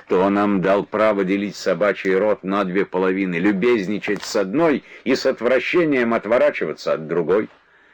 Кто нам дал право делить собачий род на две половины, любезничать с одной и с отвращением отворачиваться от другой?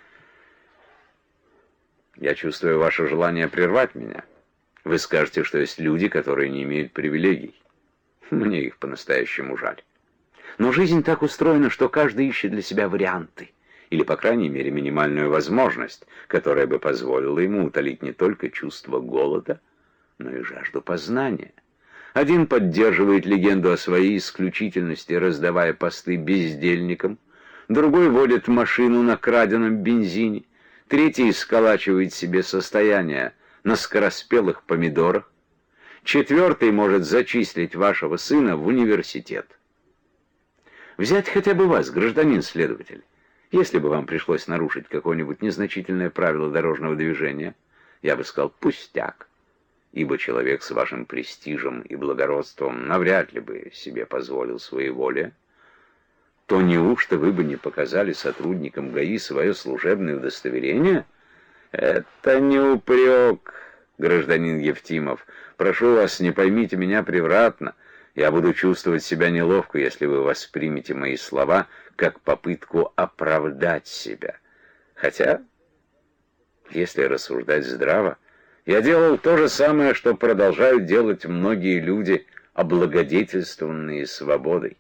Я чувствую ваше желание прервать меня. Вы скажете, что есть люди, которые не имеют привилегий. Мне их по-настоящему жаль. Но жизнь так устроена, что каждый ищет для себя варианты, или, по крайней мере, минимальную возможность, которая бы позволила ему утолить не только чувство голода, но и жажду познания. Один поддерживает легенду о своей исключительности, раздавая посты бездельникам, другой водит машину на краденом бензине, третий сколачивает себе состояние на скороспелых помидорах, четвертый может зачислить вашего сына в университет. Взять хотя бы вас, гражданин-следователь. Если бы вам пришлось нарушить какое-нибудь незначительное правило дорожного движения, я бы сказал «пустяк», ибо человек с вашим престижем и благородством навряд ли бы себе позволил своеволие, то неужто вы бы не показали сотрудникам ГАИ свое служебное удостоверение? Это не упрек, гражданин Евтимов. Прошу вас, не поймите меня превратно. Я буду чувствовать себя неловко, если вы воспримете мои слова как попытку оправдать себя. Хотя, если рассуждать здраво, я делал то же самое, что продолжают делать многие люди, облагодетельствованные свободой.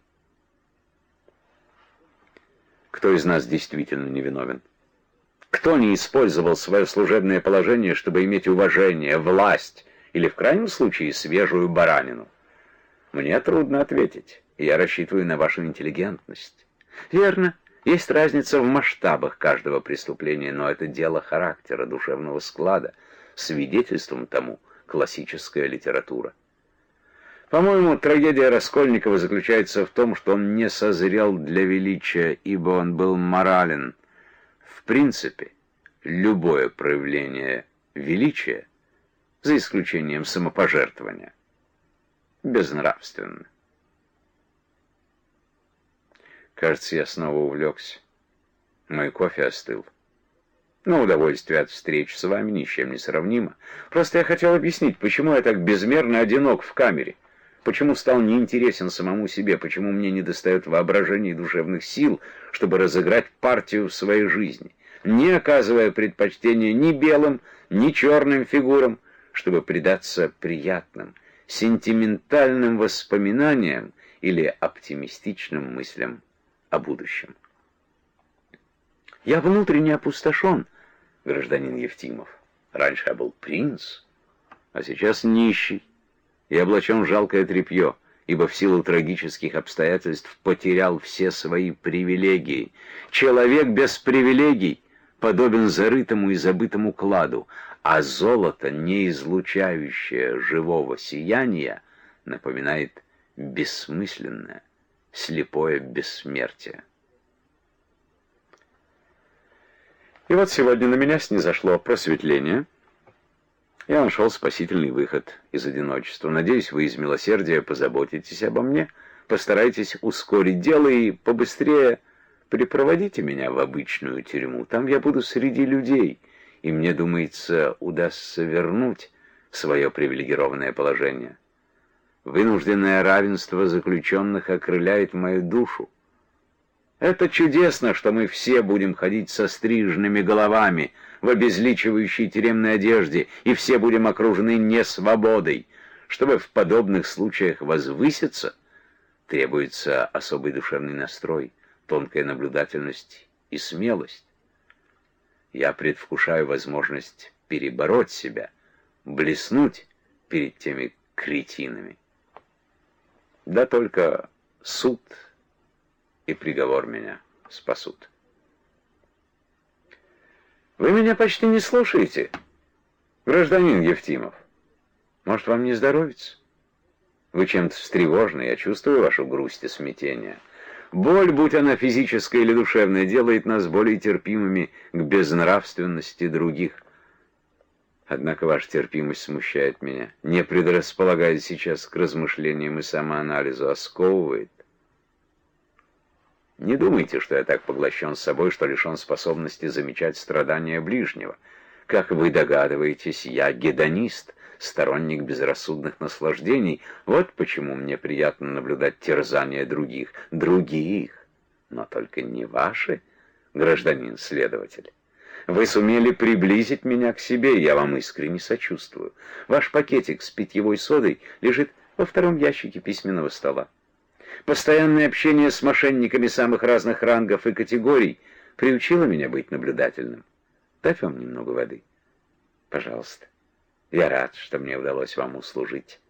Кто из нас действительно невиновен? Кто не использовал свое служебное положение, чтобы иметь уважение, власть или, в крайнем случае, свежую баранину? Мне трудно ответить, и я рассчитываю на вашу интеллигентность. Верно, есть разница в масштабах каждого преступления, но это дело характера, душевного склада. Свидетельством тому классическая литература. По-моему, трагедия Раскольникова заключается в том, что он не созрел для величия, ибо он был морален. В принципе, любое проявление величия, за исключением самопожертвования, безнравственно. Кажется, я снова увлекся. Мой кофе остыл. Но удовольствие от встреч с вами ни с чем не сравнимо. Просто я хотел объяснить, почему я так безмерно одинок в камере, почему стал неинтересен самому себе, почему мне недостает воображения и душевных сил, чтобы разыграть партию в своей жизни, не оказывая предпочтения ни белым, ни черным фигурам, чтобы предаться приятным, сентиментальным воспоминаниям или оптимистичным мыслям о будущем. Я внутренне опустошен, гражданин Евтимов. Раньше я был принц, а сейчас нищий и облачен в жалкое тряпье, ибо в силу трагических обстоятельств потерял все свои привилегии. Человек без привилегий подобен зарытому и забытому кладу, а золото, не излучающее живого сияния, напоминает бессмысленное, слепое бессмертие. И вот сегодня на меня снизошло просветление. Я нашел спасительный выход из одиночества. Надеюсь, вы из милосердия позаботитесь обо мне, постарайтесь ускорить дело и побыстрее припроводите меня в обычную тюрьму. Там я буду среди людей, и мне, думается, удастся вернуть свое привилегированное положение. Вынужденное равенство заключенных окрыляет мою душу. Это чудесно, что мы все будем ходить со стриженными головами в обезличивающей тюремной одежде, и все будем окружены несвободой. Чтобы в подобных случаях возвыситься, требуется особый душевный настрой, тонкая наблюдательность и смелость. Я предвкушаю возможность перебороть себя, блеснуть перед теми кретинами. Да только суд и приговор меня спасут. Вы меня почти не слушаете, гражданин Евтимов. Может, вам не здоровится? Вы чем-то встревожены, я чувствую вашу грусть и смятение. Боль, будь она физическая или душевная, делает нас более терпимыми к безнравственности других. Однако ваша терпимость смущает меня, не предрасполагает сейчас к размышлениям и самоанализу, а сковывает. Не думайте, что я так поглощен собой, что лишен способности замечать страдания ближнего. Как вы догадываетесь, я гедонист, сторонник безрассудных наслаждений. Вот почему мне приятно наблюдать терзания других. Других, но только не ваши, гражданин-следователь. Вы сумели приблизить меня к себе, я вам искренне сочувствую. Ваш пакетик с питьевой содой лежит во втором ящике письменного стола. Постоянное общение с мошенниками самых разных рангов и категорий приучило меня быть наблюдательным. Дать вам немного воды? Пожалуйста. Я рад, что мне удалось вам услужить.